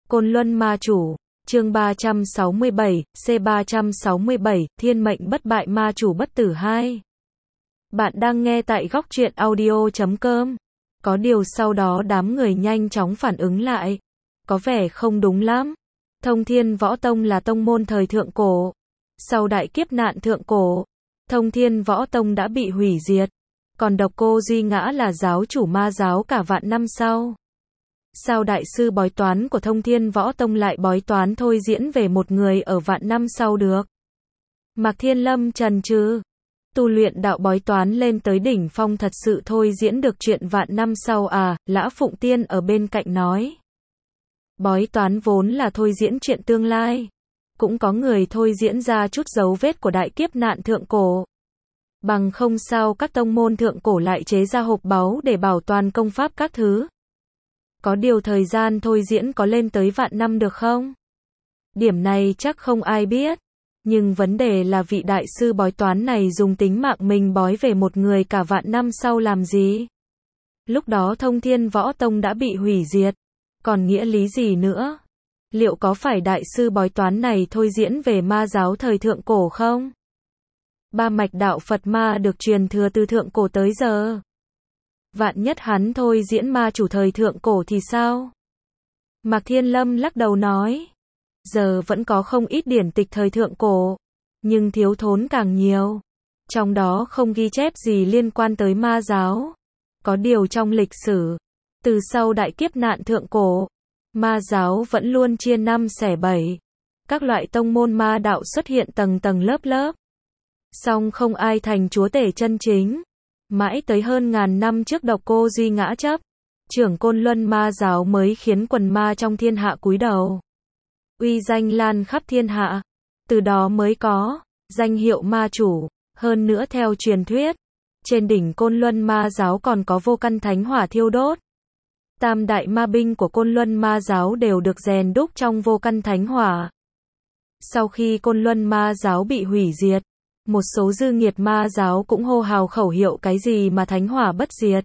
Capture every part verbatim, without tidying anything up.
Côn Luân Ma Chủ, chương ba trăm sáu mươi bảy, C ba trăm sáu mươi bảy, Thiên mệnh bất bại ma chủ bất tử hai. Bạn đang nghe tại góc truyện audio chấm com. Có điều sau đó đám người nhanh chóng phản ứng lại. Có vẻ không đúng lắm. Thông Thiên Võ Tông là tông môn thời thượng cổ. Sau đại kiếp nạn thượng cổ, Thông Thiên Võ Tông đã bị hủy diệt. Còn Độc Cô Duy Ngã là giáo chủ ma giáo cả vạn năm sau. Sao đại sư bói toán của Thông Thiên Võ Tông lại bói toán thôi diễn về một người ở vạn năm sau được? Mạc Thiên Lâm trần trừ. Tu luyện đạo bói toán lên tới đỉnh phong thật sự thôi diễn được chuyện vạn năm sau à? Lã Phụng Tiên ở bên cạnh nói. Bói toán vốn là thôi diễn chuyện tương lai. Cũng có người thôi diễn ra chút dấu vết của đại kiếp nạn thượng cổ. Bằng không sao các tông môn thượng cổ lại chế ra hộp báu để bảo toàn công pháp các thứ. Có điều thời gian thôi diễn có lên tới vạn năm được không? Điểm này chắc không ai biết. Nhưng vấn đề là vị đại sư bói toán này dùng tính mạng mình bói về một người cả vạn năm sau làm gì? Lúc đó Thông Thiên Võ Tông đã bị hủy diệt. Còn nghĩa lý gì nữa? Liệu có phải đại sư bói toán này thôi diễn về ma giáo thời thượng cổ không? Ba mạch đạo Phật ma được truyền thừa từ thượng cổ tới giờ. Vạn nhất hắn thôi diễn ma chủ thời thượng cổ thì sao? Mạc Thiên Lâm lắc đầu nói. Giờ vẫn có không ít điển tịch thời thượng cổ. Nhưng thiếu thốn càng nhiều. Trong đó không ghi chép gì liên quan tới ma giáo. Có điều trong lịch sử, từ sau đại kiếp nạn thượng cổ, ma giáo vẫn luôn chia năm xẻ bảy. Các loại tông môn ma đạo xuất hiện tầng tầng lớp lớp. Song không ai thành chúa tể chân chính. Mãi tới hơn ngàn năm trước Độc Cô Duy Ngã chấp trưởng Côn Luân ma giáo mới khiến quần ma trong thiên hạ cúi đầu. Uy danh lan khắp thiên hạ. Từ đó mới có danh hiệu ma chủ. Hơn nữa theo truyền thuyết, trên đỉnh Côn Luân ma giáo còn có vô căn thánh hỏa thiêu đốt. Tam đại ma binh của Côn Luân ma giáo đều được rèn đúc trong vô căn thánh hỏa. Sau khi Côn Luân ma giáo bị hủy diệt, một số dư nghiệt ma giáo cũng hô hào khẩu hiệu cái gì mà thánh hỏa bất diệt,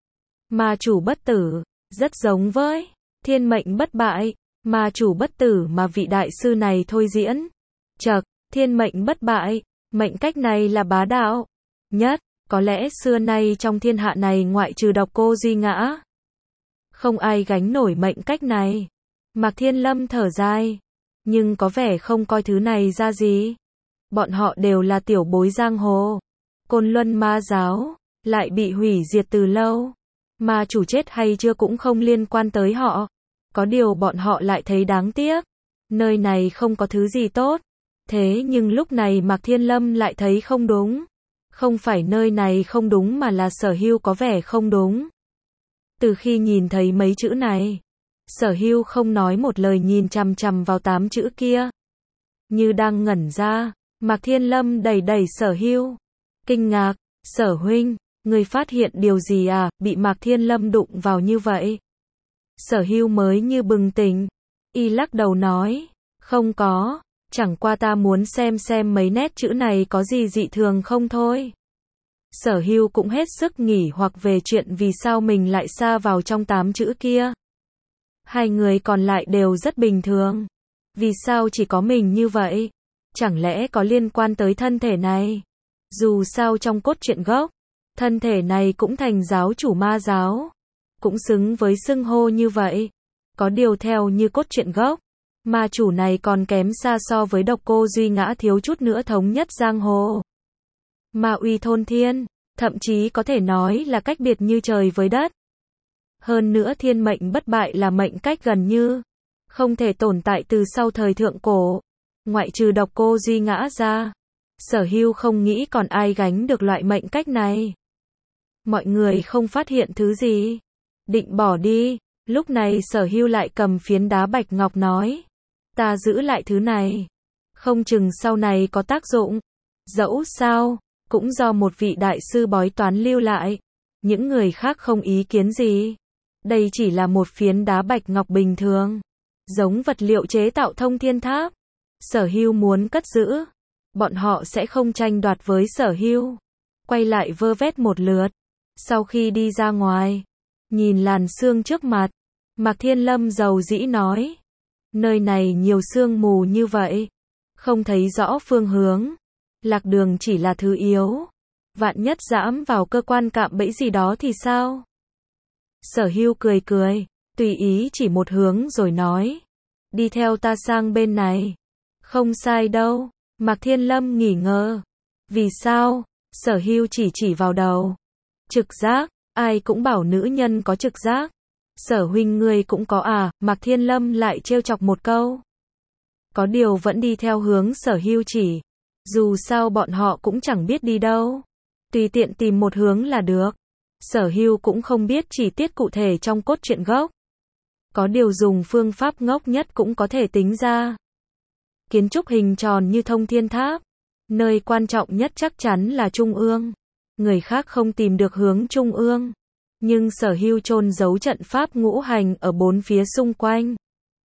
ma chủ bất tử, rất giống với thiên mệnh bất bại, ma chủ bất tử mà vị đại sư này thôi diễn. Chậc, thiên mệnh bất bại, mệnh cách này là bá đạo nhất, có lẽ xưa nay trong thiên hạ này ngoại trừ Độc Cô Duy Ngã, không ai gánh nổi mệnh cách này. Mạc Thiên Lâm thở dài, nhưng có vẻ không coi thứ này ra gì. Bọn họ đều là tiểu bối giang hồ. Côn Luân ma giáo lại bị hủy diệt từ lâu. Ma chủ chết hay chưa cũng không liên quan tới họ. Có điều bọn họ lại thấy đáng tiếc. Nơi này không có thứ gì tốt. Thế nhưng lúc này Mạc Thiên Lâm lại thấy không đúng. Không phải nơi này không đúng mà là Sở Hưu có vẻ không đúng. Từ khi nhìn thấy mấy chữ này, Sở Hưu không nói một lời nhìn chằm chằm vào tám chữ kia. Như đang ngẩn ra. Mạc Thiên Lâm đẩy đẩy Sở Hưu. Kinh ngạc, Sở huynh, người phát hiện điều gì à? Bị Mạc Thiên Lâm đụng vào như vậy. Sở Hưu mới như bừng tỉnh. Y lắc đầu nói, không có, chẳng qua ta muốn xem xem mấy nét chữ này có gì dị thường không thôi. Sở Hưu cũng hết sức nghỉ hoặc về chuyện vì sao mình lại sa vào trong tám chữ kia. Hai người còn lại đều rất bình thường. Vì sao chỉ có mình như vậy? Chẳng lẽ có liên quan tới thân thể này? Dù sao trong cốt truyện gốc, thân thể này cũng thành giáo chủ ma giáo. Cũng xứng với xưng hô như vậy. Có điều theo như cốt truyện gốc, ma chủ này còn kém xa so với Độc Cô Duy Ngã thiếu chút nữa thống nhất giang hồ. Ma uy thôn thiên, thậm chí có thể nói là cách biệt như trời với đất. Hơn nữa thiên mệnh bất bại là mệnh cách gần như không thể tồn tại từ sau thời thượng cổ. Ngoại trừ Độc Cô Duy Ngã ra, Sở Hưu không nghĩ còn ai gánh được loại mệnh cách này. Mọi người không phát hiện thứ gì, định bỏ đi. Lúc này Sở Hưu lại cầm phiến đá bạch ngọc nói, ta giữ lại thứ này, không chừng sau này có tác dụng. Dẫu sao, cũng do một vị đại sư bói toán lưu lại. Những người khác không ý kiến gì. Đây chỉ là một phiến đá bạch ngọc bình thường, giống vật liệu chế tạo Thông Thiên Tháp. Sở Hưu muốn cất giữ, bọn họ sẽ không tranh đoạt với Sở Hưu. Quay lại vơ vét một lượt. Sau khi đi ra ngoài, nhìn làn sương trước mặt, Mạc Thiên Lâm dầu dĩ nói, Nơi này nhiều sương mù như vậy, không thấy rõ phương hướng. Lạc đường chỉ là thứ yếu. Vạn nhất dẫm vào cơ quan cạm bẫy gì đó thì sao? Sở Hưu cười cười, tùy ý chỉ một hướng rồi nói. Đi theo ta sang bên này. Không sai đâu. Mạc Thiên Lâm nghỉ ngờ. Vì sao? Sở Hưu chỉ chỉ vào đầu. Trực giác, ai cũng bảo nữ nhân có trực giác. Sở huynh ngươi cũng có à? Mạc Thiên Lâm lại trêu chọc một câu. Có điều vẫn đi theo hướng Sở Hưu chỉ. Dù sao bọn họ cũng chẳng biết đi đâu. Tùy tiện tìm một hướng là được. Sở Hưu cũng không biết chi tiết cụ thể trong cốt truyện gốc. Có điều dùng phương pháp ngốc nhất cũng có thể tính ra. Kiến trúc hình tròn như thông thiên tháp. Nơi quan trọng nhất chắc chắn là trung ương. Người khác không tìm được hướng trung ương. Nhưng Sở Hưu chôn giấu trận pháp ngũ hành ở bốn phía xung quanh.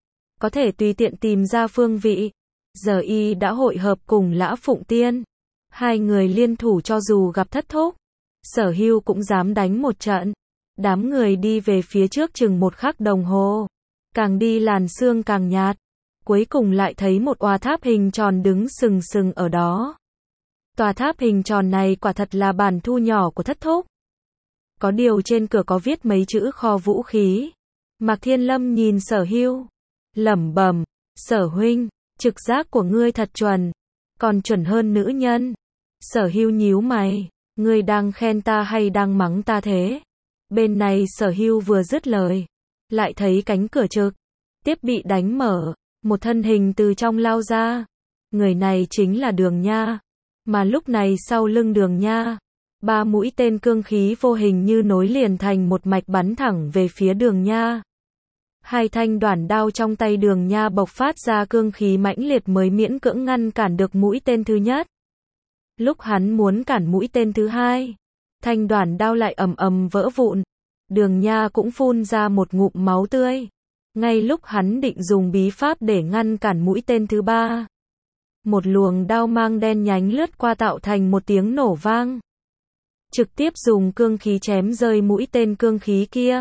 Có thể tùy tiện tìm ra phương vị. Giờ y đã hội hợp cùng Lã Phụng Tiên. Hai người liên thủ cho dù gặp thất thúc. Sở Hưu cũng dám đánh một trận. Đám người đi về phía trước chừng một khắc đồng hồ. Càng đi làn sương càng nhạt. Cuối cùng lại thấy một tòa tháp hình tròn đứng sừng sừng ở đó. Tòa tháp hình tròn này quả thật là bản thu nhỏ của thất thúc. Có điều trên cửa có viết mấy chữ kho vũ khí. Mạc Thiên Lâm nhìn Sở Hưu, lẩm bẩm, Sở huynh, trực giác của ngươi thật chuẩn, còn chuẩn hơn nữ nhân. Sở Hưu nhíu mày, ngươi đang khen ta hay đang mắng ta thế? Bên này Sở Hưu vừa dứt lời, lại thấy cánh cửa trực tiếp bị đánh mở, một thân hình từ trong lao ra. Người này chính là Đường Nha, mà lúc này sau lưng Đường Nha, ba mũi tên cương khí vô hình như nối liền thành một mạch bắn thẳng về phía Đường Nha. Hai thanh đoản đao trong tay Đường Nha bộc phát ra cương khí mãnh liệt mới miễn cưỡng ngăn cản được mũi tên thứ nhất. Lúc hắn muốn cản mũi tên thứ hai, thanh đoản đao lại ầm ầm vỡ vụn. Đường Nha cũng phun ra một ngụm máu tươi. Ngay lúc hắn định dùng bí pháp để ngăn cản mũi tên thứ ba, một luồng đao mang đen nhánh lướt qua tạo thành một tiếng nổ vang. Trực tiếp dùng cương khí chém rơi mũi tên cương khí kia.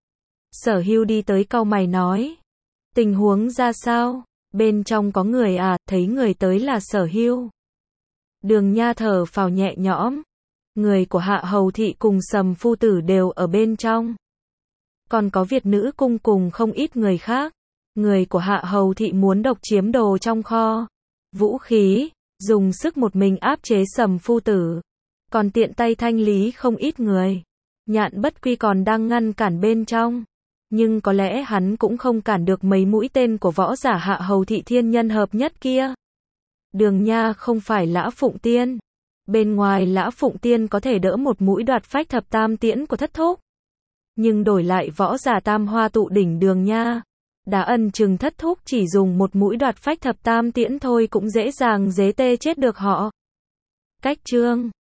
Sở Hưu đi tới cau mày nói. Tình huống ra sao? Bên trong có người à? Thấy người tới là Sở Hưu. Đường Nha thở phào nhẹ nhõm. Người của Hạ Hầu Thị cùng Sầm Phu Tử đều ở bên trong. Còn có Việt nữ cung cùng không ít người khác. Người của Hạ Hầu Thị muốn độc chiếm đồ trong kho vũ khí, dùng sức một mình áp chế Sầm Phu Tử. Còn tiện tay thanh lý không ít người. Nhạn Bất Quy còn đang ngăn cản bên trong. Nhưng có lẽ hắn cũng không cản được mấy mũi tên của võ giả Hạ Hầu Thị thiên nhân hợp nhất kia. Đường Nha không phải Lã Phụng Tiên. Bên ngoài Lã Phụng Tiên có thể đỡ một mũi đoạt phách thập tam tiễn của thất thúc. Nhưng đổi lại võ giả tam hoa tụ đỉnh Đường Nha, đã ân chừng thất thúc chỉ dùng một mũi đoạt phách thập tam tiễn thôi cũng dễ dàng dế tê chết được họ. Cách chương